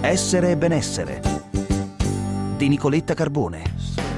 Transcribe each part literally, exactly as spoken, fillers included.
Essere e benessere di Nicoletta Carbone.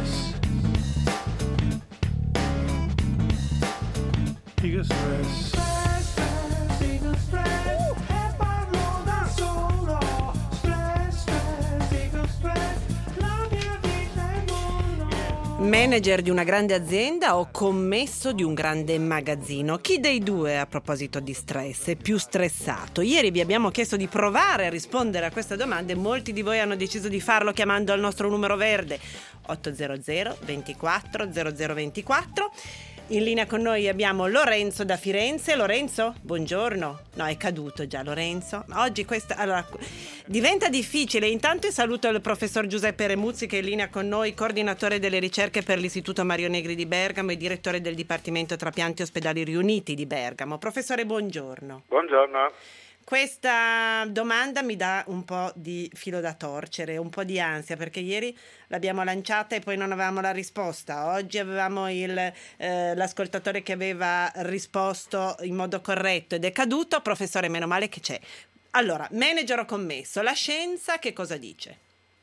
Manager di una grande azienda o commesso di un grande magazzino? Chi dei due, a proposito di stress, è più stressato? Ieri vi abbiamo chiesto di provare a rispondere a queste domande e molti di voi hanno deciso di farlo chiamando al nostro numero verde ottocento ventiquattro zero zero ventiquattro. In linea con noi abbiamo Lorenzo da Firenze. Lorenzo, buongiorno. No, è caduto già Lorenzo. Oggi questa allora diventa difficile. Intanto saluto il professor Giuseppe Remuzzi, che è in linea con noi, coordinatore delle ricerche per l'Istituto Mario Negri di Bergamo e direttore del Dipartimento Trapianti Ospedali Riuniti di Bergamo. Professore, buongiorno. Buongiorno. Questa domanda mi dà un po' di filo da torcere, un po' di ansia, perché ieri l'abbiamo lanciata e poi non avevamo la risposta. Oggi avevamo il, eh, l'ascoltatore che aveva risposto in modo corretto ed è caduto. Professore, meno male che c'è. Allora, manager o commesso? La scienza che cosa dice?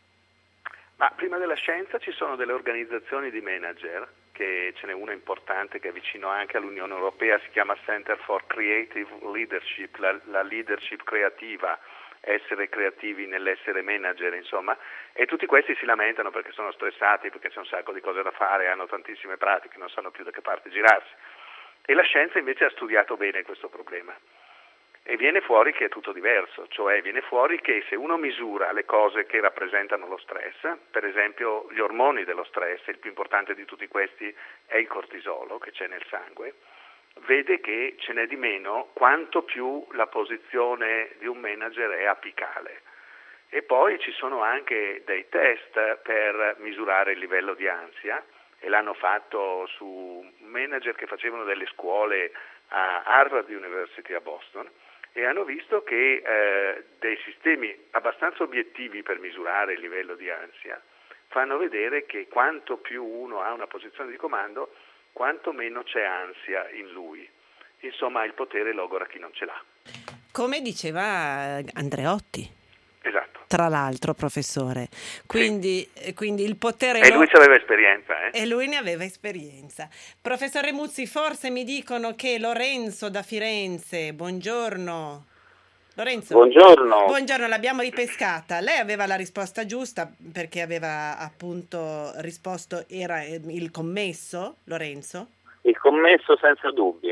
Ma prima della scienza ci sono delle organizzazioni di manager, che ce n'è una importante che è vicino anche all'Unione Europea, si chiama Center for Creative Leadership, la, la leadership creativa, essere creativi nell'essere manager, insomma, e tutti questi si lamentano perché sono stressati, perché c'è un sacco di cose da fare, hanno tantissime pratiche, non sanno più da che parte girarsi. E la scienza invece ha studiato bene questo problema. E viene fuori che è tutto diverso, cioè viene fuori che se uno misura le cose che rappresentano lo stress, per esempio gli ormoni dello stress, il più importante di tutti questi è il cortisolo che c'è nel sangue, vede che ce n'è di meno quanto più la posizione di un manager è apicale. E poi ci sono anche dei test per misurare il livello di ansia, e l'hanno fatto su manager che facevano delle scuole a Harvard University a Boston, e hanno visto che eh, dei sistemi abbastanza obiettivi per misurare il livello di ansia fanno vedere che quanto più uno ha una posizione di comando, quanto meno c'è ansia in lui. Insomma, il potere logora chi non ce l'ha. Come diceva Andreotti. Esatto. Tra l'altro, professore. Quindi, sì. quindi il potere... E lui ci aveva esperienza, eh? E lui ne aveva esperienza. Professore Muzzi, forse mi dicono che Lorenzo da Firenze, buongiorno. Lorenzo. Buongiorno. Buongiorno, l'abbiamo ripescata. Lei aveva la risposta giusta perché aveva appunto risposto, era il commesso, Lorenzo? Il commesso senza dubbi.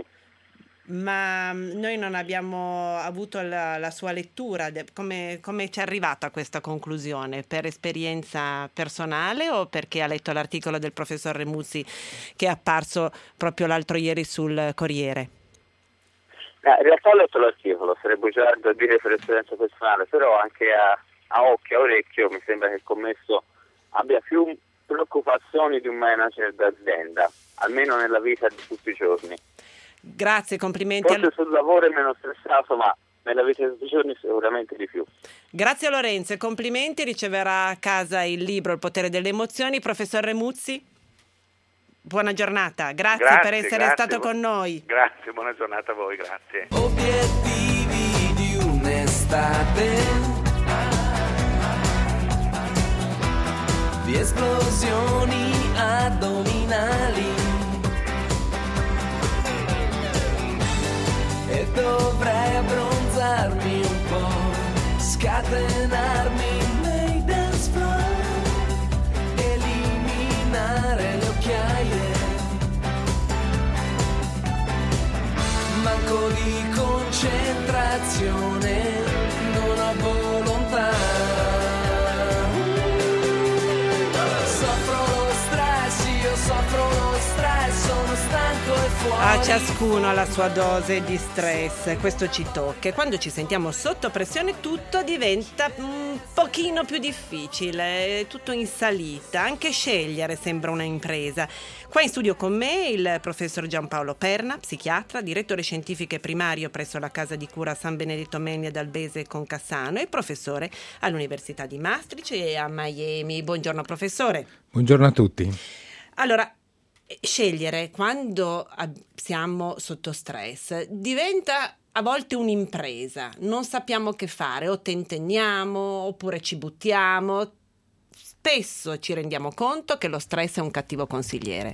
Ma noi non abbiamo avuto la, la sua lettura. Come, come ci è arrivata a questa conclusione? Per esperienza personale o perché ha letto l'articolo del professor Remuzzi che è apparso proprio l'altro ieri sul Corriere? Eh, in realtà ho letto l'articolo, sarebbe già da dire per esperienza personale, però anche a, a occhio, a orecchio mi sembra che il commesso abbia più preoccupazioni di un manager d'azienda, almeno nella vita di tutti i giorni. Grazie, complimenti. Forse sul lavoro è meno stressato, ma nella vita di tutti i giorni sicuramente di più. Grazie a Lorenzo e complimenti, riceverà a casa il libro Il potere delle emozioni. Professor Remuzzi, buona giornata, grazie, grazie per essere grazie, stato bu- con noi. Grazie, buona giornata a voi, grazie. Obiettivi di un'estate, di esplosioni addominali, e dovrei abbronzarmi un po', scatenarmi nei dance floor, eliminare le occhiaie, manco di concentrazione, non ho volontà, soffro lo stress, io soffro lo stress, sono stanco e fuori. A ciascuno la sua dose di stress, questo ci tocca. E quando ci sentiamo sotto pressione tutto diventa un pochino più difficile, tutto in salita, anche scegliere sembra una impresa. Qua in studio con me il professor Giampaolo Perna, psichiatra, direttore scientifico primario presso la casa di cura San Benedetto Meni ad Albese con Cassano e professore all'Università di Maastricht e a Miami. Buongiorno professore. Buongiorno a tutti. Allora, Scegliere quando siamo sotto stress diventa a volte un'impresa, non sappiamo che fare, o tentenniamo oppure ci buttiamo. Spesso ci rendiamo conto che lo stress è un cattivo consigliere.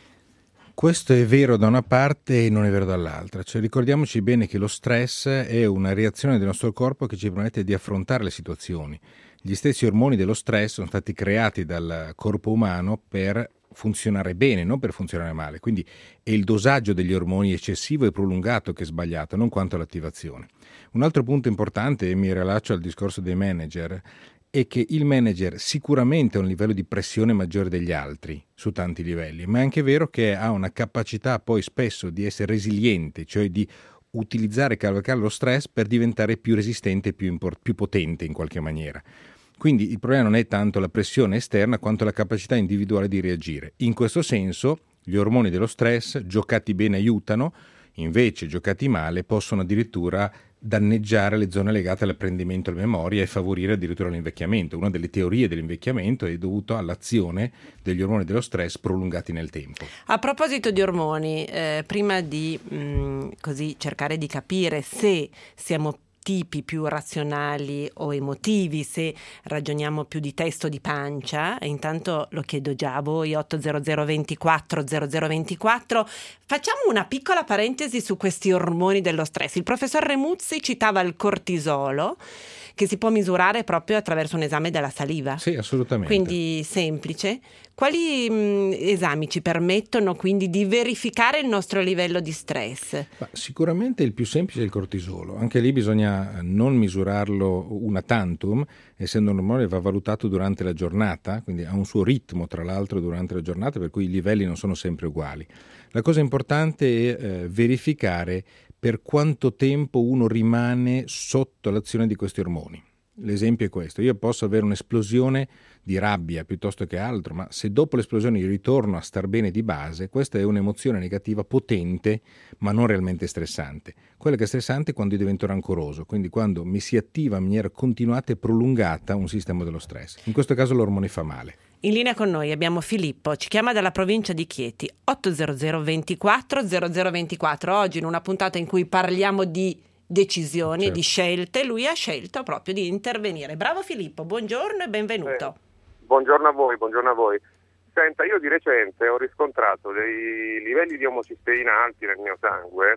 Questo è vero da una parte e non è vero dall'altra. Cioè, ricordiamoci bene che lo stress è una reazione del nostro corpo che ci permette di affrontare le situazioni. Gli stessi ormoni dello stress sono stati creati dal corpo umano per funzionare bene, non per funzionare male. Quindi è il dosaggio degli ormoni eccessivo e prolungato che è sbagliato, non quanto l'attivazione. Un altro punto importante, e mi rilaccio al discorso dei manager, è che il manager sicuramente ha un livello di pressione maggiore degli altri su tanti livelli, ma è anche vero che ha una capacità poi spesso di essere resiliente, cioè di utilizzare e cavalcare lo stress per diventare più resistente e più, import- più potente in qualche maniera. Quindi il problema non è tanto la pressione esterna quanto la capacità individuale di reagire. In questo senso gli ormoni dello stress, giocati bene, aiutano, invece giocati male possono addirittura danneggiare le zone legate all'apprendimento e alla memoria e favorire addirittura l'invecchiamento. Una delle teorie dell'invecchiamento è dovuta all'azione degli ormoni dello stress prolungati nel tempo. A proposito di ormoni, eh, prima di mh, così cercare di capire se siamo tipi più razionali o emotivi, se ragioniamo più di testa o di pancia, e intanto lo chiedo già a voi, otto zero zero ventiquattro zero zero ventiquattro. Facciamo una piccola parentesi su questi ormoni dello stress. Il professor Remuzzi citava il cortisolo, che si può misurare proprio attraverso un esame della saliva. Sì, assolutamente. Quindi semplice. Quali mh, esami ci permettono quindi di verificare il nostro livello di stress? Ma sicuramente il più semplice è il cortisolo. Anche lì bisogna non misurarlo una tantum, essendo un ormone va valutato durante la giornata, quindi ha un suo ritmo tra l'altro durante la giornata, per cui i livelli non sono sempre uguali. La cosa importante è eh, verificare per quanto tempo uno rimane sotto l'azione di questi ormoni. L'esempio è questo: io posso avere un'esplosione di rabbia piuttosto che altro, ma se dopo l'esplosione io ritorno a star bene di base, questa è un'emozione negativa potente ma non realmente stressante. Quella che è stressante è quando io divento rancoroso, quindi quando mi si attiva in maniera continuata e prolungata un sistema dello stress. In questo caso l'ormone fa male. In linea con noi abbiamo Filippo, ci chiama dalla provincia di Chieti, otto zero zero ventiquattro zero zero ventiquattro. Oggi in una puntata in cui parliamo di decisioni, certo, e di scelte, lui ha scelto proprio di intervenire. Bravo Filippo, buongiorno e benvenuto. Eh, buongiorno a voi, buongiorno a voi. Senta, io di recente ho riscontrato dei livelli di omocisteina alti nel mio sangue,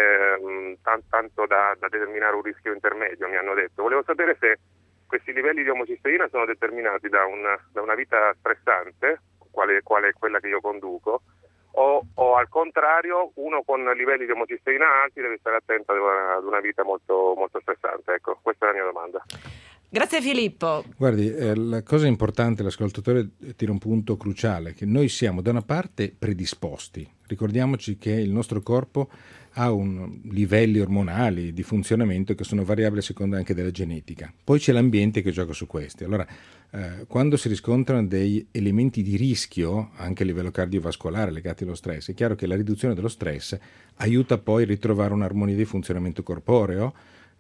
ehm, tanto, tanto da, da determinare un rischio intermedio, mi hanno detto. Volevo sapere se questi livelli di omocisteina sono determinati da una, da una vita stressante, quale, quale è quella che io conduco, o, o al contrario uno con livelli di omocisteina alti deve stare attento ad una, ad una vita molto, molto stressante. Ecco, questa è la mia domanda. Grazie Filippo. Guardi, eh, la cosa importante, l'ascoltatore tira un punto cruciale, che noi siamo da una parte predisposti. Ricordiamoci che il nostro corpo ha un livelli ormonali di funzionamento che sono variabili a seconda anche della genetica. Poi c'è l'ambiente che gioca su questi. Allora, eh, quando si riscontrano dei elementi di rischio, anche a livello cardiovascolare legati allo stress, è chiaro che la riduzione dello stress aiuta poi a ritrovare un'armonia di funzionamento corporeo.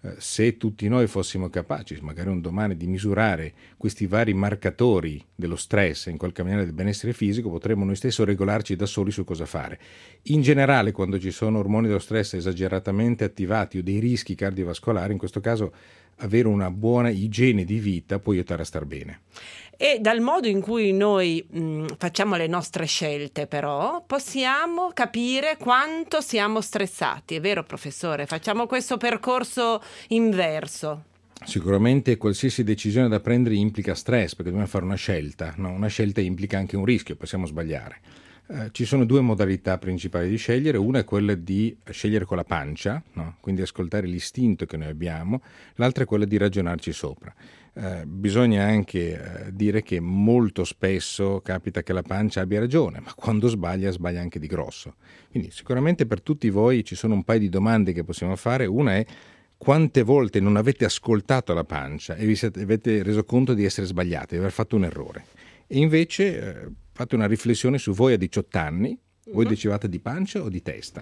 Se tutti noi fossimo capaci, magari un domani, di misurare questi vari marcatori dello stress, in qualche maniera del benessere fisico, potremmo noi stessi regolarci da soli su cosa fare. In generale, quando ci sono ormoni dello stress esageratamente attivati o dei rischi cardiovascolari, in questo caso avere una buona igiene di vita può aiutare a star bene. E dal modo in cui noi mh, facciamo le nostre scelte, però, possiamo capire quanto siamo stressati. È vero, professore? Facciamo questo percorso inverso. Sicuramente qualsiasi decisione da prendere implica stress, perché dobbiamo fare una scelta, no? Una scelta implica anche un rischio, possiamo sbagliare. Eh, ci sono due modalità principali di scegliere. Una è quella di scegliere con la pancia, no? Quindi ascoltare l'istinto che noi abbiamo. L'altra è quella di ragionarci sopra. Eh, bisogna anche eh, dire che molto spesso capita che la pancia abbia ragione, ma quando sbaglia, sbaglia anche di grosso. Quindi sicuramente per tutti voi ci sono un paio di domande che possiamo fare. Una è: quante volte non avete ascoltato la pancia e vi siete, avete reso conto di essere sbagliati, di aver fatto un errore? E invece eh, fate una riflessione su voi a diciotto anni, voi decidevate di pancia o di testa?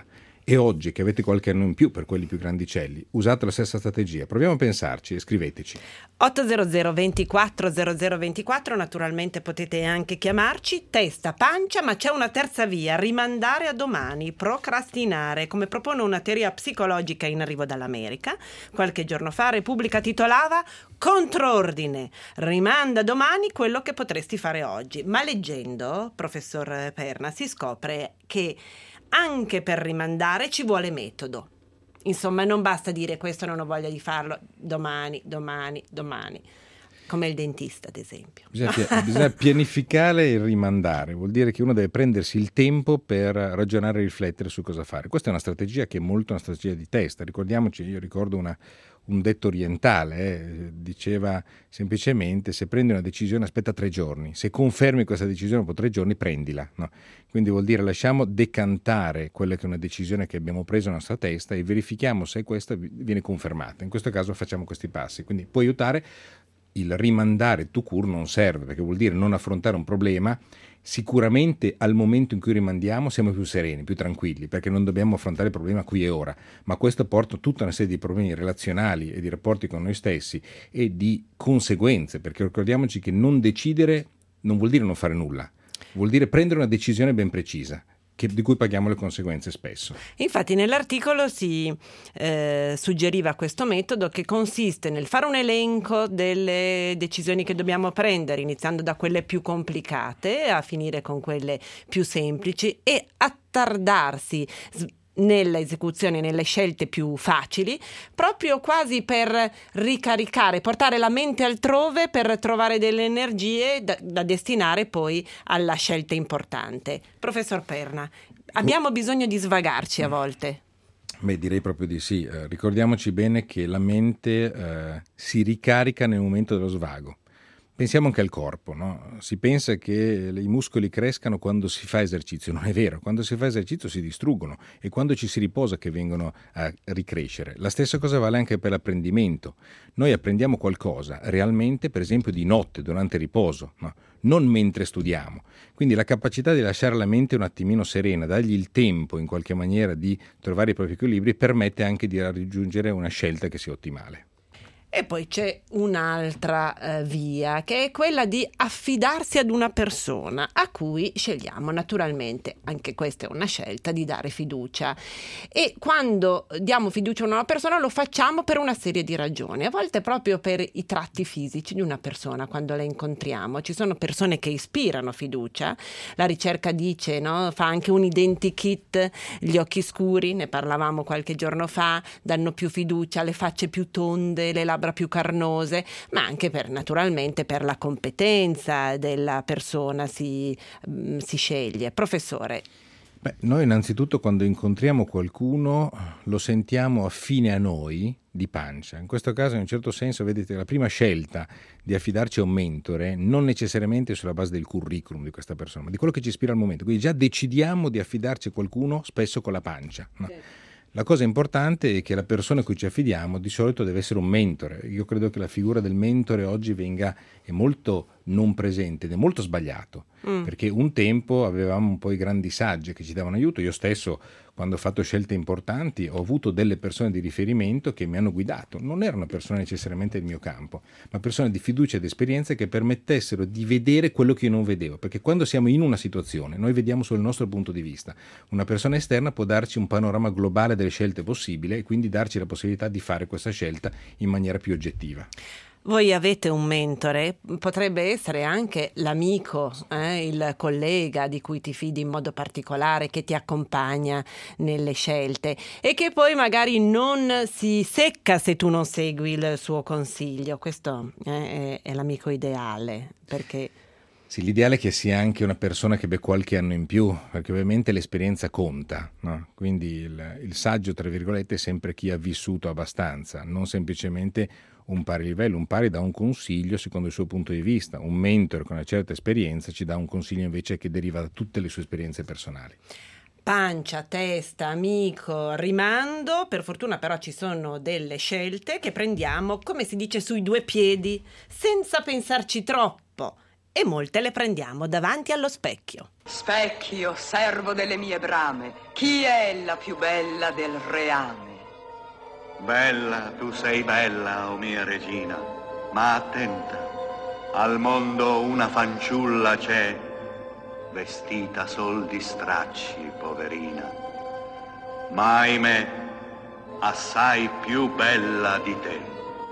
e oggi che avete qualche anno in più per quelli più grandicelli, usate la stessa strategia. Proviamo a pensarci e scriveteci. ottocento ventiquattro zero zero ventiquattro, naturalmente potete anche chiamarci. Testa, pancia, ma c'è una terza via: rimandare a domani, procrastinare, come propone una teoria psicologica in arrivo dall'America. Qualche giorno fa Repubblica titolava "Controordine, rimanda domani quello che potresti fare oggi". Ma leggendo, professor Perna, si scopre che anche per rimandare ci vuole metodo. Insomma, non basta dire questo non ho voglia di farlo, domani, domani, domani, come il dentista ad esempio. Bisogna, bisogna pianificare e rimandare, vuol dire che uno deve prendersi il tempo per ragionare e riflettere su cosa fare. Questa è una strategia che è molto una strategia di testa. Ricordiamoci, io ricordo una, un detto orientale, eh, diceva semplicemente: se prendi una decisione aspetta tre giorni, se confermi questa decisione dopo tre giorni prendila, no? Quindi vuol dire lasciamo decantare quella che è una decisione che abbiamo preso nella nostra testa e verifichiamo se questa viene confermata. In questo caso facciamo questi passi, quindi può aiutare. Il rimandare tout court non serve, perché vuol dire non affrontare un problema. Sicuramente al momento in cui rimandiamo siamo più sereni, più tranquilli, perché non dobbiamo affrontare il problema qui e ora, ma questo porta tutta una serie di problemi relazionali e di rapporti con noi stessi e di conseguenze, perché ricordiamoci che non decidere non vuol dire non fare nulla, vuol dire prendere una decisione ben precisa, che, di cui paghiamo le conseguenze spesso. Infatti nell'articolo si eh, suggeriva questo metodo, che consiste nel fare un elenco delle decisioni che dobbiamo prendere, iniziando da quelle più complicate a finire con quelle più semplici, e attardarsi nella esecuzione, nelle scelte più facili, proprio quasi per ricaricare, portare la mente altrove per trovare delle energie da, da destinare poi alla scelta importante. Professor Perna, abbiamo bisogno di svagarci a volte? Beh, direi proprio di sì. Eh, ricordiamoci bene che la mente eh, si ricarica nel momento dello svago. Pensiamo anche al corpo, no? Si pensa che i muscoli crescano quando si fa esercizio, non è vero, quando si fa esercizio si distruggono, e quando ci si riposa che vengono a ricrescere. La stessa cosa vale anche per l'apprendimento. Noi apprendiamo qualcosa realmente, per esempio di notte, durante il riposo, no? Non mentre studiamo. Quindi la capacità di lasciare la mente un attimino serena, dargli il tempo in qualche maniera di trovare i propri equilibri, permette anche di raggiungere una scelta che sia ottimale. E poi c'è un'altra eh, via, che è quella di affidarsi ad una persona a cui scegliamo naturalmente, anche questa è una scelta, di dare fiducia. E quando diamo fiducia a una persona lo facciamo per una serie di ragioni, a volte proprio per i tratti fisici di una persona quando la incontriamo. Ci sono persone che ispirano fiducia, la ricerca dice, no? Fa anche un identikit, gli occhi scuri, ne parlavamo qualche giorno fa, danno più fiducia, le facce più tonde, le labbra più carnose, ma anche per naturalmente per la competenza della persona si, mh, si sceglie. Professore. Beh, noi innanzitutto quando incontriamo qualcuno lo sentiamo affine a noi di pancia. In questo caso, in un certo senso, vedete, la prima scelta di affidarci a un mentore non necessariamente sulla base del curriculum di questa persona, ma di quello che ci ispira al momento. Quindi già decidiamo di affidarci a qualcuno spesso con la pancia, no? Sì. La cosa importante è che la persona a cui ci affidiamo di solito deve essere un mentore. Io credo che la figura del mentore oggi venga è molto non presente ed è molto sbagliato, mm. perché un tempo avevamo un po' i grandi saggi che ci davano aiuto. Io stesso, quando ho fatto scelte importanti, ho avuto delle persone di riferimento che mi hanno guidato. Non erano persone necessariamente del mio campo, ma persone di fiducia ed esperienza che permettessero di vedere quello che io non vedevo, perché quando siamo in una situazione noi vediamo solo il nostro punto di vista. Una persona esterna può darci un panorama globale delle scelte possibili e quindi darci la possibilità di fare questa scelta in maniera più oggettiva. Voi avete un mentore, potrebbe essere anche l'amico, eh, il collega di cui ti fidi in modo particolare, che ti accompagna nelle scelte e che poi magari non si secca se tu non segui il suo consiglio. Questo eh, è, è l'amico ideale, perché... Sì, l'ideale è che sia anche una persona che abbia qualche anno in più, perché ovviamente l'esperienza conta, no? Quindi il, il saggio, tra virgolette, è sempre chi ha vissuto abbastanza, non semplicemente un pari livello. Un pari dà un consiglio secondo il suo punto di vista, un mentore con una certa esperienza ci dà un consiglio invece che deriva da tutte le sue esperienze personali. Pancia, testa, amico, rimando. Per fortuna però ci sono delle scelte che prendiamo, come si dice, sui due piedi, senza pensarci troppo. e molte le prendiamo davanti allo specchio. Specchio, servo delle mie brame, chi è la più bella del reame? Bella, tu sei bella, o mia regina, ma attenta, al mondo una fanciulla c'è, vestita sol di stracci, poverina, ma ahimè, assai più bella di te.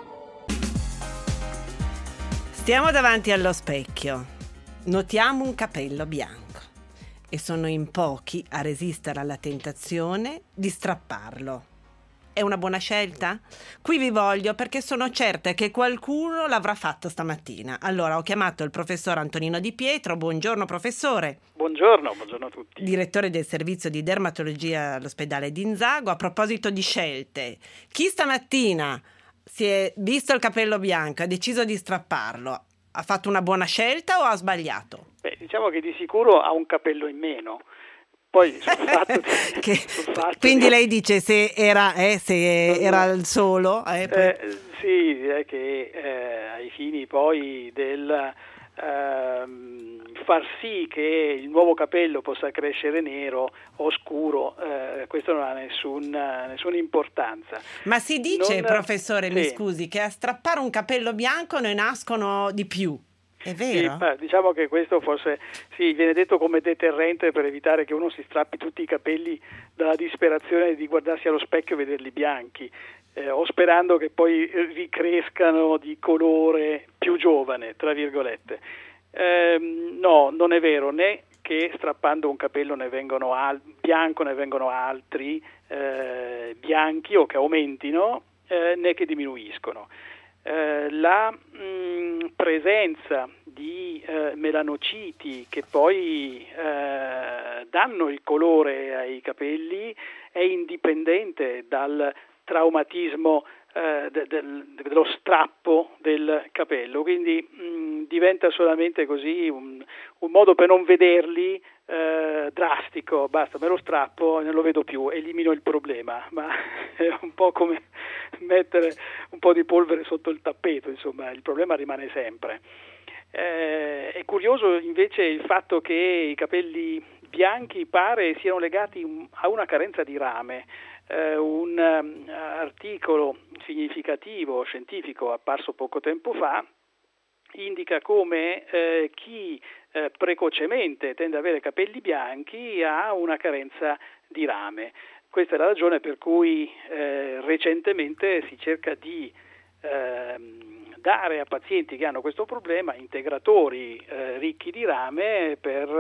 Stiamo davanti allo specchio, notiamo un capello bianco e sono in pochi a resistere alla tentazione di strapparlo. È una buona scelta? Qui vi voglio perché sono certa che qualcuno l'avrà fatto stamattina. Allora ho chiamato il professor Antonino Di Pietro. Buongiorno professore. Buongiorno, buongiorno a tutti. Direttore del servizio di dermatologia all'ospedale di Inzago. A proposito di scelte, chi stamattina si è visto il capello bianco e ha deciso di strapparlo, ha fatto una buona scelta o ha sbagliato? Beh, diciamo che di sicuro ha un capello in meno. Poi sul fatto di, che, sul fatto quindi di... lei dice se era, eh, se era il solo? Eh, poi... eh, sì, direi che eh, ai fini poi del eh, far sì che il nuovo capello possa crescere nero o scuro, eh, questo non ha nessun, nessuna importanza. Ma si dice, non... professore, sì. mi scusi, che a strappare un capello bianco ne nascono di più. È vero? Sì, beh, diciamo che questo forse sì, viene detto come deterrente per evitare che uno si strappi tutti i capelli dalla disperazione di guardarsi allo specchio e vederli bianchi, eh, o sperando che poi ricrescano di colore più giovane, tra virgolette. Eh, no, non è vero, né che strappando un capello ne vengono al- bianco ne vengono altri eh, bianchi o che aumentino, eh, né che diminuiscono. Eh, la mh, presenza di eh, melanociti che poi eh, danno il colore ai capelli è indipendente dal traumatismo eh, de- del, dello strappo del capello, quindi mh, diventa solamente così un, un modo per non vederli eh, drastico, basta, me lo strappo e non lo vedo più, elimino il problema, ma è un po' come mettere un po' di polvere sotto il tappeto, insomma, il problema rimane sempre. Eh, è curioso invece il fatto che i capelli bianchi pare siano legati a una carenza di rame. Eh, un um, articolo significativo scientifico apparso poco tempo fa indica come eh, chi eh, precocemente tende ad avere capelli bianchi ha una carenza di rame. Questa è la ragione per cui eh, recentemente si cerca di eh, dare a pazienti che hanno questo problema integratori eh, ricchi di rame per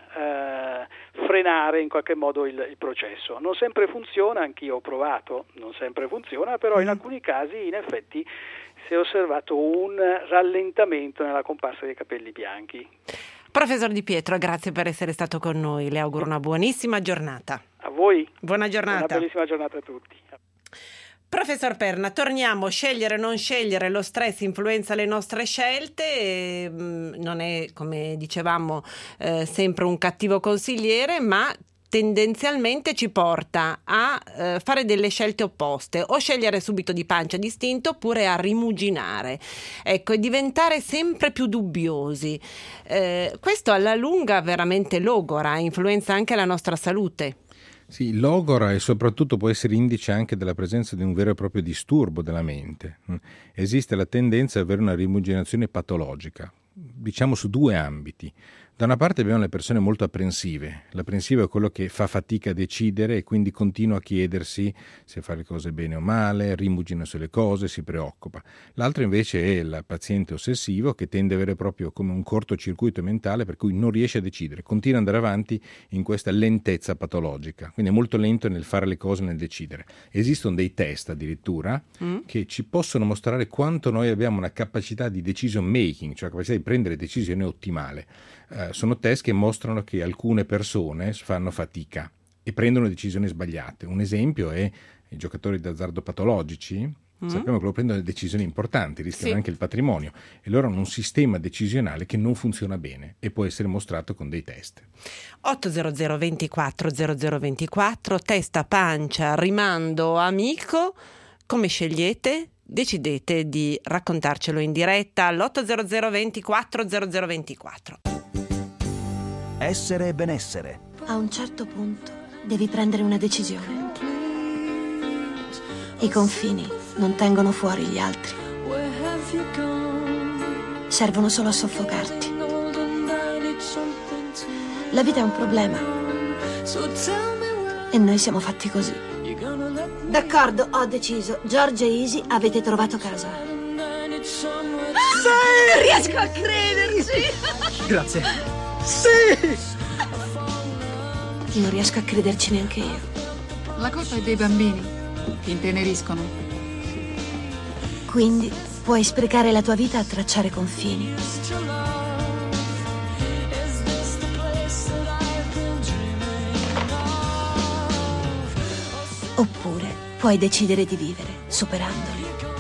eh, frenare in qualche modo il, il processo. Non sempre funziona, anch'io ho provato, non sempre funziona, però in alcuni casi in effetti si è osservato un rallentamento nella comparsa dei capelli bianchi. Professor Di Pietro, grazie per essere stato con noi, le auguro una buonissima giornata. A voi. Buona giornata. Una bellissima giornata a tutti. Professor Perna, torniamo, scegliere o non scegliere, lo stress influenza le nostre scelte, e, mh, non è, come dicevamo, eh, sempre un cattivo consigliere, ma tendenzialmente ci porta a eh, fare delle scelte opposte, o scegliere subito di pancia distinto oppure a rimuginare, ecco, e diventare sempre più dubbiosi. Eh, questo alla lunga veramente logora, influenza anche la nostra salute. Sì, logora e soprattutto può essere indice anche della presenza di un vero e proprio disturbo della mente. Esiste la tendenza ad avere una rimuginazione patologica, diciamo su due ambiti. Da una parte abbiamo le persone molto apprensive. L'apprensivo è quello che fa fatica a decidere e quindi continua a chiedersi se fa le cose bene o male, rimugina sulle cose, si preoccupa. L'altro invece è il paziente ossessivo che tende ad avere proprio come un cortocircuito mentale per cui non riesce a decidere, continua ad andare avanti in questa lentezza patologica, quindi è molto lento nel fare le cose, nel decidere. Esistono dei test addirittura mm. che ci possono mostrare quanto noi abbiamo una capacità di decision making, cioè la capacità di prendere decisioni ottimale. Uh, sono test che mostrano che alcune persone fanno fatica e prendono decisioni sbagliate. Un esempio è i giocatori d'azzardo patologici, mm. sappiamo che loro prendono decisioni importanti, rischiano sì. anche il patrimonio, e loro hanno un sistema decisionale che non funziona bene e può essere mostrato con dei test. otto zero zero ventiquattro zero zero ventiquattro, testa, pancia, rimando, amico, come scegliete? decidete di raccontarcelo in diretta all'otto zero zero ventiquattro zero zero ventiquattro. Essere e benessere. A un certo punto devi prendere una decisione. I confini non tengono fuori gli altri. Servono solo a soffocarti. La vita è un problema. E noi siamo fatti così. D'accordo, ho deciso. George e Easy, avete trovato casa. Sì! Non riesco a crederci! Grazie. Sì! Non riesco a crederci neanche io. La colpa è dei bambini, che inteneriscono. Quindi puoi sprecare la tua vita a tracciare confini. Oppure puoi decidere di vivere, superandoli.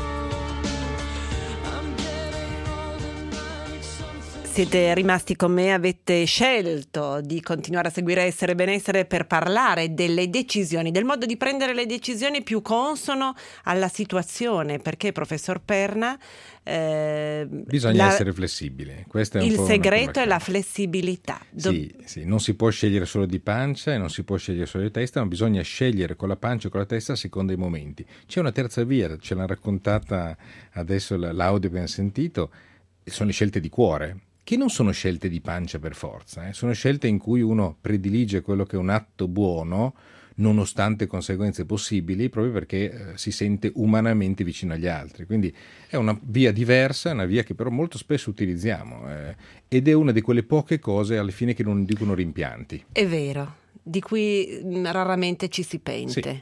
Siete rimasti con me, avete scelto di continuare a seguire Essere e Benessere per parlare delle decisioni, del modo di prendere le decisioni più consono alla situazione, perché professor Perna eh, bisogna la, essere flessibile. Questo è un il po' segreto è la flessibilità. Do- sì, sì, non si può scegliere solo di pancia e non si può scegliere solo di testa, ma bisogna scegliere con la pancia e con la testa a seconda dei momenti. C'è una terza via, ce l'ha raccontata adesso l'audio che abbiamo sentito, sono le scelte di cuore, che non sono scelte di pancia per forza, eh. Sono scelte in cui uno predilige quello che è un atto buono, nonostante conseguenze possibili, proprio perché eh, si sente umanamente vicino agli altri. Quindi è una via diversa, una via che però molto spesso utilizziamo, eh, ed è una di quelle poche cose alla fine che non dicono rimpianti. È vero, di cui mh, raramente ci si pente. Sì.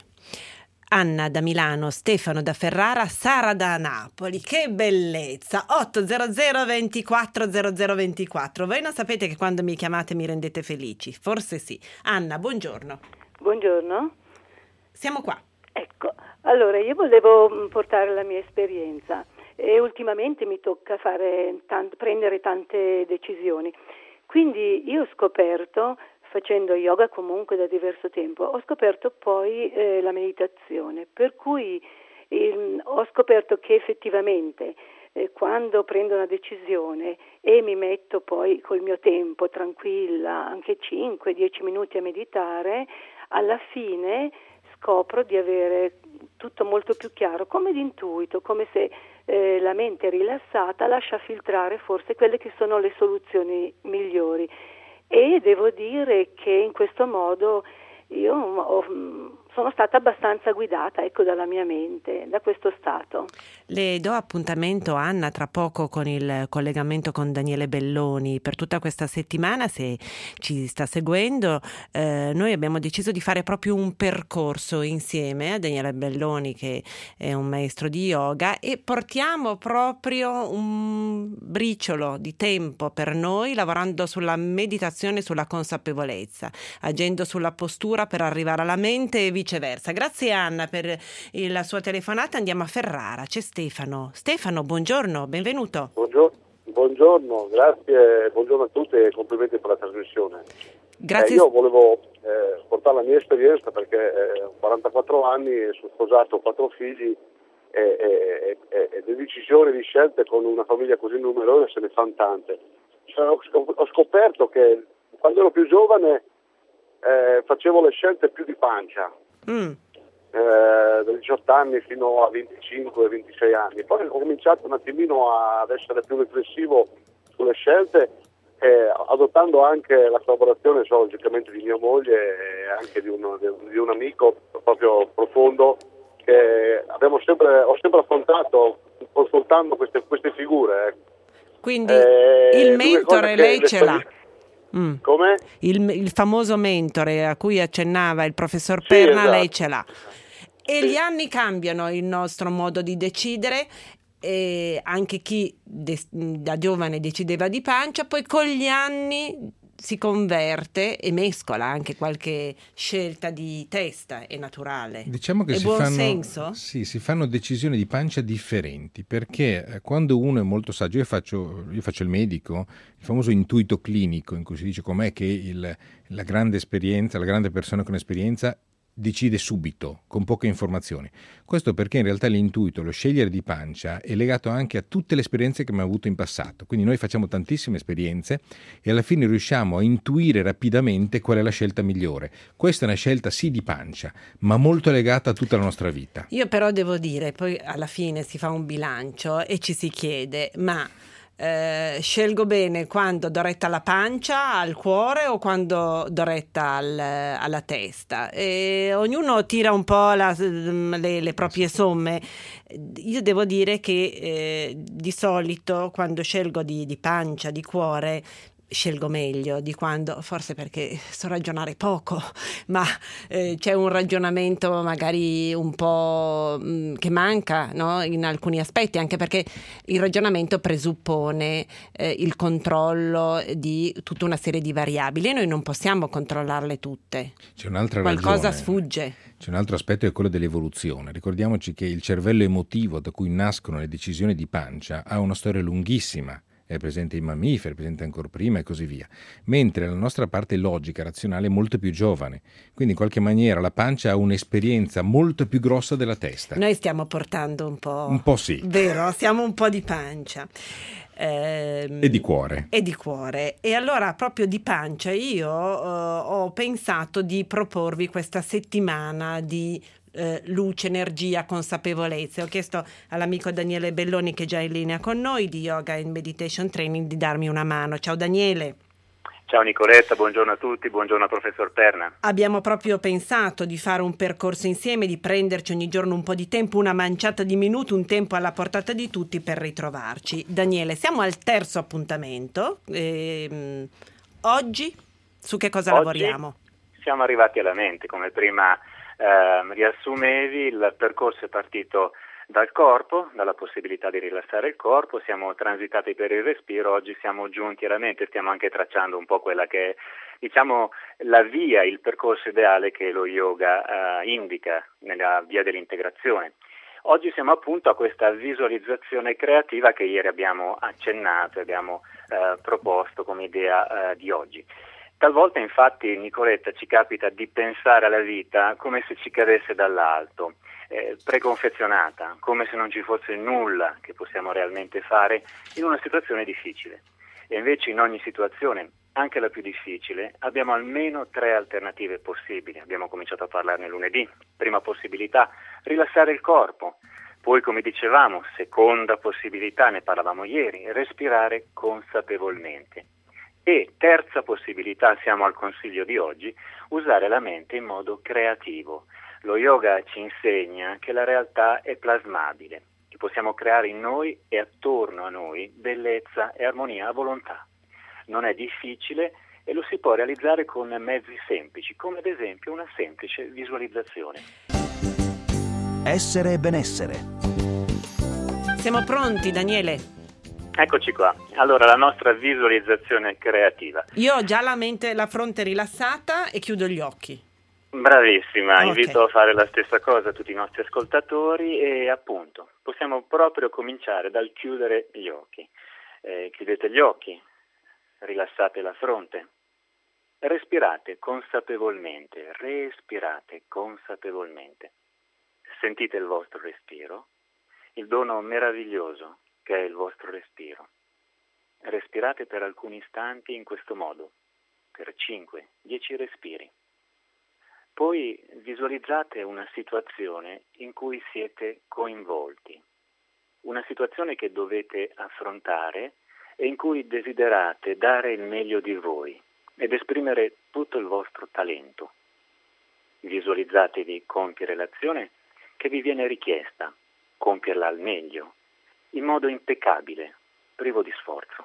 Anna da Milano, Stefano da Ferrara, Sara da Napoli. Che bellezza! otto zero zero ventiquattro zero zero ventiquattro. Voi non sapete che quando mi chiamate mi rendete felici? Forse sì. Anna, buongiorno. Buongiorno. Siamo qua. Ecco, allora io volevo portare la mia esperienza e ultimamente mi tocca fare tant- prendere tante decisioni. Quindi io ho scoperto, facendo yoga comunque da diverso tempo, ho scoperto poi eh, la meditazione, per cui eh, ho scoperto che effettivamente eh, quando prendo una decisione e mi metto poi col mio tempo tranquilla, anche cinque dieci minuti a meditare, alla fine scopro di avere tutto molto più chiaro, come d'intuito, come se eh, la mente rilassata lascia filtrare forse quelle che sono le soluzioni migliori. E devo dire che in questo modo io ho, sono stata abbastanza guidata, ecco, dalla mia mente, da questo stato. Le do appuntamento, Anna, tra poco con il collegamento con Daniele Belloni per tutta questa settimana. Se ci sta seguendo, eh, noi abbiamo deciso di fare proprio un percorso insieme a Daniele Belloni, che è un maestro di yoga, e portiamo proprio un briciolo di tempo per noi lavorando sulla meditazione, sulla consapevolezza, agendo sulla postura per arrivare alla mente e viceversa. Grazie Anna per la sua telefonata. Andiamo a Ferrara, c'è Stefano. Stefano, buongiorno, benvenuto. Buongiorno, buongiorno, grazie, buongiorno a tutti e complimenti per la trasmissione. Grazie. Eh, io volevo eh, portare la mia esperienza perché eh, ho quarantaquattro anni, sono sposato, ho quattro figli e, e, e, e le decisioni di scelte con una famiglia così numerosa se ne fanno tante. Cioè, ho, ho scoperto che quando ero più giovane eh, facevo le scelte più di pancia. Mm. Eh, da diciotto anni fino a venticinque ventisei anni, poi ho cominciato un attimino ad essere più riflessivo sulle scelte, eh, adottando anche la collaborazione so, logicamente di mia moglie e anche di, uno, di un amico proprio profondo che abbiamo sempre, ho sempre affrontato consultando queste, queste figure. Quindi eh, il mentore lei ce l'ha. Mm. Come? Il, il famoso mentore a cui accennava il professor sì, Perna, esatto. Lei ce l'ha. E sì. Gli anni cambiano il nostro modo di decidere, e anche chi de- da giovane decideva di pancia, poi con gli anni si converte e mescola anche qualche scelta di testa, è naturale. Diciamo che è si buon fanno, senso? Sì, si fanno decisioni di pancia differenti, perché quando uno è molto saggio, io faccio, io faccio il medico, il famoso intuito clinico, in cui si dice com'è che il, la grande esperienza, la grande persona con esperienza decide subito, con poche informazioni. Questo perché in realtà l'intuito, lo scegliere di pancia, è legato anche a tutte le esperienze che abbiamo avuto in passato. Quindi noi facciamo tantissime esperienze e alla fine riusciamo a intuire rapidamente qual è la scelta migliore. Questa è una scelta sì di pancia, ma molto legata a tutta la nostra vita. Io però devo dire, poi alla fine si fa un bilancio e ci si chiede, ma Eh, scelgo bene quando do retta alla pancia, al cuore o quando do retta al, alla testa, e ognuno tira un po' la, le, le proprie somme. Io devo dire che eh, di solito quando scelgo di, di pancia, di cuore, scelgo meglio di quando, forse perché so ragionare poco, ma eh, c'è un ragionamento magari un po' mh, che manca, no? In alcuni aspetti, anche perché il ragionamento presuppone eh, il controllo di tutta una serie di variabili e noi non possiamo controllarle tutte. C'è un'altra Qualcosa ragione. sfugge. C'è un altro aspetto che è quello dell'evoluzione. Ricordiamoci che il cervello emotivo da cui nascono le decisioni di pancia ha una storia lunghissima. È presente in mammiferi, è presente ancora prima e così via, mentre la nostra parte logica, razionale è molto più giovane, quindi in qualche maniera la pancia ha un'esperienza molto più grossa della testa. Noi stiamo portando un po'... Un po' sì. Vero, siamo un po' di pancia. Ehm, e di cuore. E di cuore. E allora proprio di pancia io uh, ho pensato di proporvi questa settimana di Eh, luce, energia, consapevolezza. Ho chiesto all'amico Daniele Belloni, che è già in linea con noi, di Yoga and Meditation Training, di darmi una mano. Ciao Daniele. Ciao Nicoletta, buongiorno a tutti, buongiorno al professor Perna. Abbiamo proprio pensato di fare un percorso insieme, di prenderci ogni giorno un po' di tempo, una manciata di minuti, un tempo alla portata di tutti per ritrovarci. Daniele, siamo al terzo appuntamento. Ehm, oggi su che cosa Oggi lavoriamo? Siamo arrivati alla mente, come prima Eh, riassumevi, il percorso è partito dal corpo, dalla possibilità di rilassare il corpo, siamo transitati per il respiro, oggi siamo giunti alla mente, stiamo anche tracciando un po' quella che è, diciamo, la via, il percorso ideale che lo yoga eh, indica nella via dell'integrazione. Oggi siamo appunto a questa visualizzazione creativa che ieri abbiamo accennato e abbiamo eh, proposto come idea eh, di oggi. Talvolta infatti, Nicoletta, ci capita di pensare alla vita come se ci cadesse dall'alto, eh, preconfezionata, come se non ci fosse nulla che possiamo realmente fare in una situazione difficile. E invece in ogni situazione, anche la più difficile, abbiamo almeno tre alternative possibili. Abbiamo cominciato a parlarne lunedì. Prima possibilità, rilassare il corpo. Poi, come dicevamo, seconda possibilità, ne parlavamo ieri, respirare consapevolmente. E terza possibilità, siamo al consiglio di oggi, usare la mente in modo creativo. Lo yoga ci insegna che la realtà è plasmabile, che possiamo creare in noi e attorno a noi bellezza e armonia a volontà. Non è difficile e lo si può realizzare con mezzi semplici, come ad esempio una semplice visualizzazione. Essere e benessere. Siamo pronti, Daniele? Eccoci qua. Allora, la nostra visualizzazione creativa. Io ho già la mente, la fronte rilassata e chiudo gli occhi. Bravissima, Okay. invito a fare la stessa cosa a tutti i nostri ascoltatori e appunto possiamo proprio cominciare dal chiudere gli occhi. Eh, chiudete gli occhi, rilassate la fronte, respirate consapevolmente, respirate consapevolmente. Sentite il vostro respiro, il dono meraviglioso che è il vostro respiro. Respirate per alcuni istanti in questo modo, per cinque dieci respiri. Poi visualizzate una situazione in cui siete coinvolti, una situazione che dovete affrontare e in cui desiderate dare il meglio di voi ed esprimere tutto il vostro talento. Visualizzatevi compiere l'azione che vi viene richiesta, compierla al meglio, in modo impeccabile, privo di sforzo.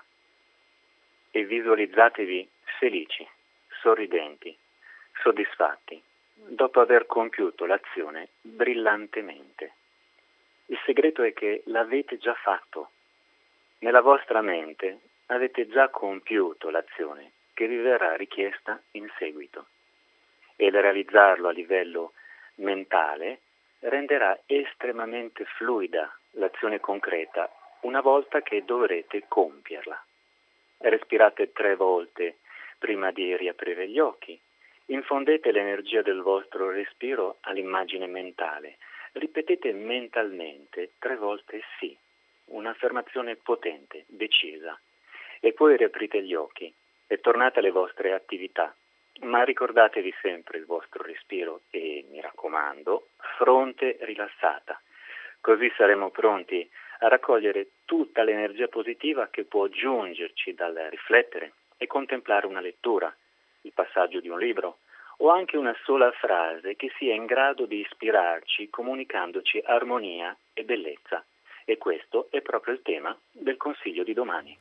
E visualizzatevi felici, sorridenti, soddisfatti, dopo aver compiuto l'azione brillantemente. Il segreto è che l'avete già fatto. Nella vostra mente avete già compiuto l'azione che vi verrà richiesta in seguito. E il realizzarlo a livello mentale renderà estremamente fluida l'azione concreta una volta che dovrete compierla. Respirate tre volte prima di riaprire gli occhi Infondete l'energia del vostro respiro all'immagine mentale. Ripetete mentalmente tre volte sì, un'affermazione potente, decisa, e poi riaprite gli occhi e tornate alle vostre attività. Ma ricordatevi sempre il vostro respiro e, mi raccomando, fronte rilassata. Così saremo pronti a raccogliere tutta l'energia positiva che può giungerci dal riflettere e contemplare una lettura, il passaggio di un libro o anche una sola frase che sia in grado di ispirarci comunicandoci armonia e bellezza. E questo è proprio il tema del consiglio di domani.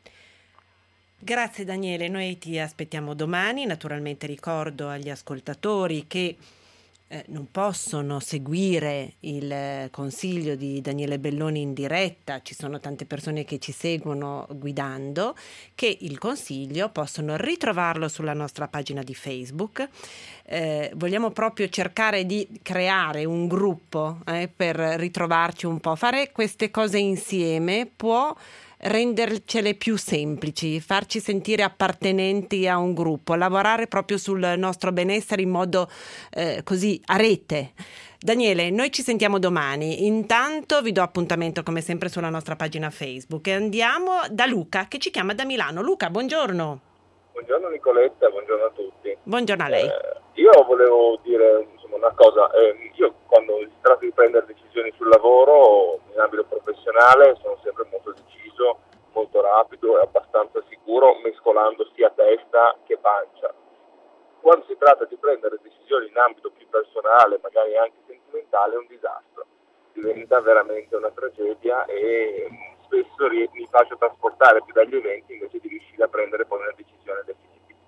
Grazie Daniele, noi ti aspettiamo domani. Naturalmente ricordo agli ascoltatori che eh, non possono seguire il consiglio di Daniele Belloni in diretta, ci sono tante persone che ci seguono guidando, che il consiglio possono ritrovarlo sulla nostra pagina di Facebook. Eh, vogliamo proprio cercare di creare un gruppo eh, per ritrovarci un po', fare queste cose insieme può rendercele più semplici, farci sentire appartenenti a un gruppo, lavorare proprio sul nostro benessere in modo eh, così a rete. Daniele, noi ci sentiamo domani. Intanto vi do appuntamento come sempre sulla nostra pagina Facebook e andiamo da Luca che ci chiama da Milano. Luca, buongiorno. Buongiorno Nicoletta, buongiorno a tutti. Buongiorno a lei. Eh, io volevo dire insomma, una cosa, eh, io quando si tratta di prendere decisioni sul lavoro in ambito professionale sono sempre molto deciso, molto rapido e abbastanza sicuro, mescolando sia testa che pancia. Quando si tratta di prendere decisioni in ambito più personale, magari anche sentimentale, è un disastro, diventa veramente una tragedia e spesso mi faccio trasportare più dagli eventi invece di riuscire a prendere poi una decisione definitiva.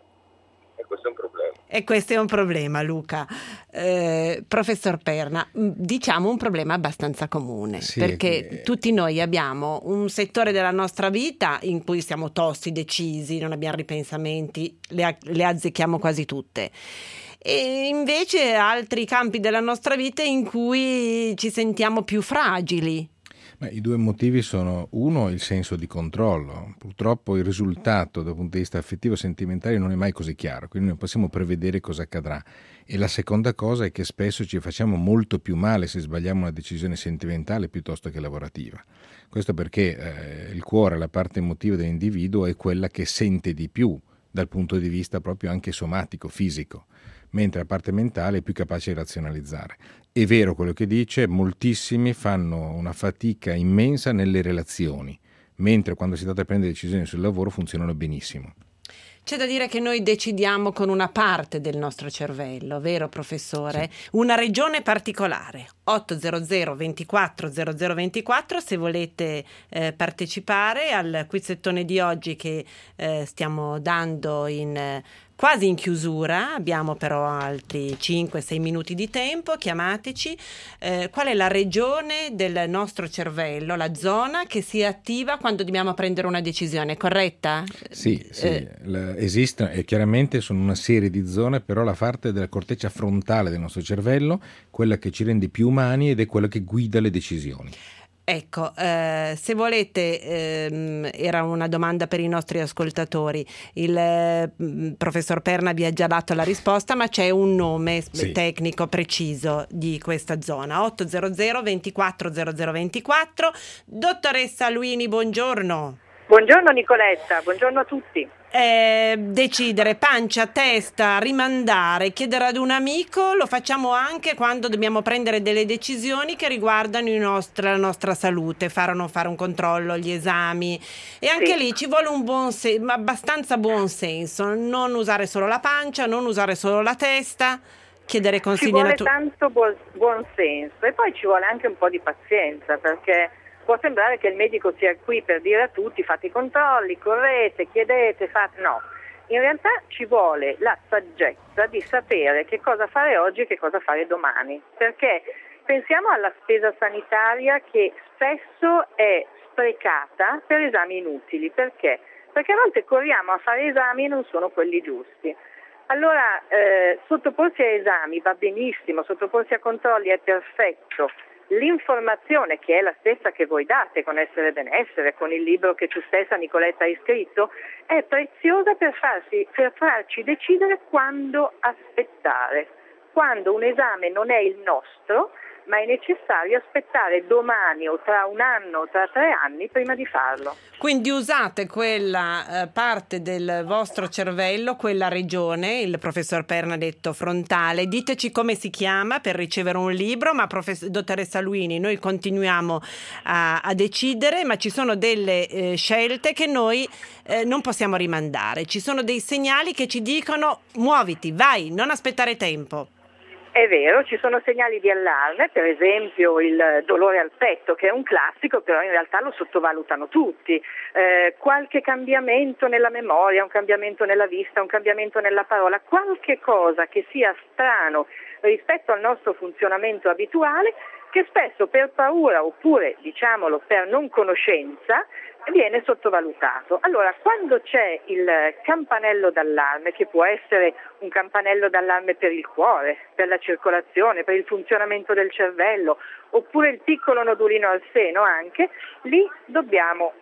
E questo è un problema. E questo è un problema, Luca. Eh, professor Perna, diciamo un problema abbastanza comune, sì, perché che... tutti noi abbiamo un settore della nostra vita in cui siamo tosti, decisi, non abbiamo ripensamenti, le, le azzecchiamo quasi tutte. E invece altri campi della nostra vita in cui ci sentiamo più fragili. Beh, i due motivi sono: uno, il senso di controllo. Purtroppo il risultato dal punto di vista affettivo e sentimentale non è mai così chiaro, quindi non possiamo prevedere cosa accadrà. E la seconda cosa è che spesso ci facciamo molto più male se sbagliamo una decisione sentimentale piuttosto che lavorativa. Questo perché eh, il cuore, la parte emotiva dell'individuo, è quella che sente di più dal punto di vista proprio anche somatico, fisico, mentre la parte mentale è più capace di razionalizzare. È vero quello che dice, moltissimi fanno una fatica immensa nelle relazioni, mentre quando si tratta di prendere decisioni sul lavoro funzionano benissimo. C'è da dire che noi decidiamo con una parte del nostro cervello, vero professore? Sì. Una regione particolare. otto zero zero ventiquattro zero zero ventiquattro se volete eh, partecipare al quizzettone di oggi che eh, stiamo dando in eh, quasi in chiusura, abbiamo però altri cinque sei minuti di tempo, chiamateci. Eh, qual è la regione del nostro cervello, la zona che si attiva quando dobbiamo prendere una decisione, corretta? Sì, sì. Eh, la, esistono e chiaramente sono una serie di zone, però la parte della corteccia frontale del nostro cervello, quella che ci rende più umani ed è quella che guida le decisioni. Ecco, eh, se volete, ehm, era una domanda per i nostri ascoltatori, il eh, professor Perna vi ha già dato la risposta, ma c'è un nome sì. tecnico preciso di questa zona, otto zero zero ventiquattro zero zero ventiquattro. Dottoressa Luini, buongiorno. Buongiorno Nicoletta, buongiorno a tutti. Eh, decidere, pancia, testa, rimandare, chiedere ad un amico, lo facciamo anche quando dobbiamo prendere delle decisioni che riguardano i nostri, la nostra salute, fare o non fare un controllo, gli esami, e anche sì. lì ci vuole un buon se- abbastanza buon senso, non usare solo la pancia, non usare solo la testa, chiedere consigli. Ci vuole natu- tanto buon, buon senso e poi ci vuole anche un po' di pazienza, perché può sembrare che il medico sia qui per dire a tutti fate i controlli, correte, chiedete, fate... No, in realtà ci vuole la saggezza di sapere che cosa fare oggi e che cosa fare domani, perché pensiamo alla spesa sanitaria che spesso è sprecata per esami inutili. Perché? Perché a volte corriamo a fare esami e non sono quelli giusti. Allora, eh, sottoporsi a esami va benissimo, sottoporsi a controlli è perfetto, l'informazione, che è la stessa che voi date con Essere Benessere, con il libro che tu stessa, Nicoletta, hai scritto, è preziosa per, farsi, per farci decidere quando aspettare, quando un esame non è il nostro, ma è necessario aspettare domani o tra un anno o tra tre anni prima di farlo. Quindi usate quella eh, parte del vostro cervello, quella regione, il professor Perna ha detto frontale, diteci come si chiama per ricevere un libro, ma profess- dottoressa Luini, noi continuiamo a, a decidere, ma ci sono delle eh, scelte che noi eh, non possiamo rimandare, ci sono dei segnali che ci dicono muoviti, vai, non aspettare tempo. È vero, ci sono segnali di allarme, per esempio il dolore al petto, che è un classico, però in realtà lo sottovalutano tutti. Eh, qualche cambiamento nella memoria, un cambiamento nella vista, un cambiamento nella parola, qualche cosa che sia strano rispetto al nostro funzionamento abituale, che spesso per paura oppure, diciamolo, per non conoscenza, viene sottovalutato. Allora, quando c'è il campanello d'allarme, che può essere un campanello d'allarme per il cuore, per la circolazione, per il funzionamento del cervello, oppure il piccolo nodulino al seno anche, lì dobbiamo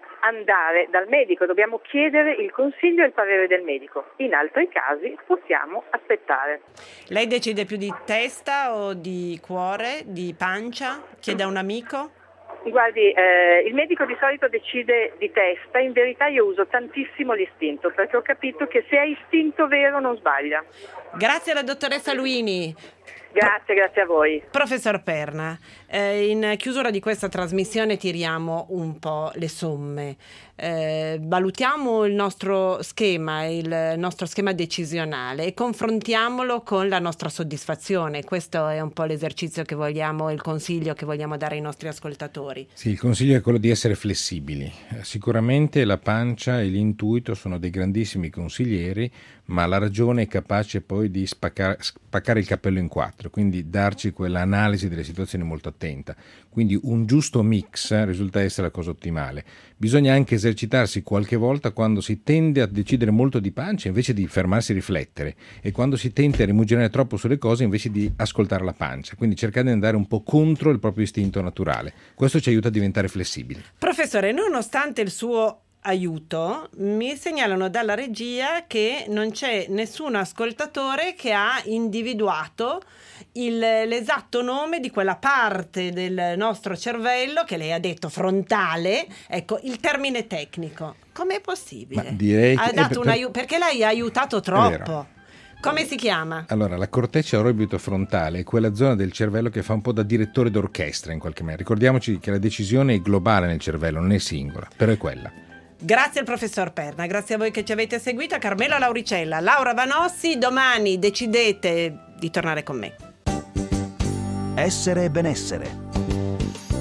andare dal medico, dobbiamo chiedere il consiglio e il parere del medico. In altri casi possiamo aspettare. Lei decide più di testa o di cuore, di pancia? Chiede a un amico? Guardi, eh, il medico di solito decide di testa, in verità io uso tantissimo l'istinto, perché ho capito che se è istinto vero non sbaglia. Grazie alla dottoressa Luini. Grazie, grazie a voi. Professor Perna, eh, in chiusura di questa trasmissione tiriamo un po' le somme. Eh, valutiamo il nostro schema, il nostro schema decisionale e confrontiamolo con la nostra soddisfazione. Questo è un po' l'esercizio che vogliamo, il consiglio che vogliamo dare ai nostri ascoltatori. Sì, il consiglio è quello di essere flessibili. Eh, sicuramente la pancia e l'intuito sono dei grandissimi consiglieri, ma la ragione è capace poi di spaccare, spaccare il cappello in quattro, quindi darci quell'analisi delle situazioni molto attenta. Quindi un giusto mix risulta essere la cosa ottimale. Bisogna anche esercitarsi qualche volta quando si tende a decidere molto di pancia invece di fermarsi a riflettere, e quando si tende a rimuginare troppo sulle cose invece di ascoltare la pancia, quindi cercare di andare un po' contro il proprio istinto naturale. Questo ci aiuta a diventare flessibili. Professore, nonostante il suo aiuto, mi segnalano dalla regia che non c'è nessun ascoltatore che ha individuato il, l'esatto nome di quella parte del nostro cervello che lei ha detto frontale, ecco il termine tecnico. Com'è possibile? Ma direi ha che dato per, un aiuto, perché lei ha aiutato troppo. Come si chiama? Allora, la corteccia orbitofrontale è quella zona del cervello che fa un po' da direttore d'orchestra in qualche maniera. Ricordiamoci che la decisione è globale nel cervello, non è singola, però è quella. Grazie al professor Perna, grazie a voi che ci avete seguito, a Carmelo Lauricella, Laura Vanossi. Domani decidete di tornare con me. Essere Benessere.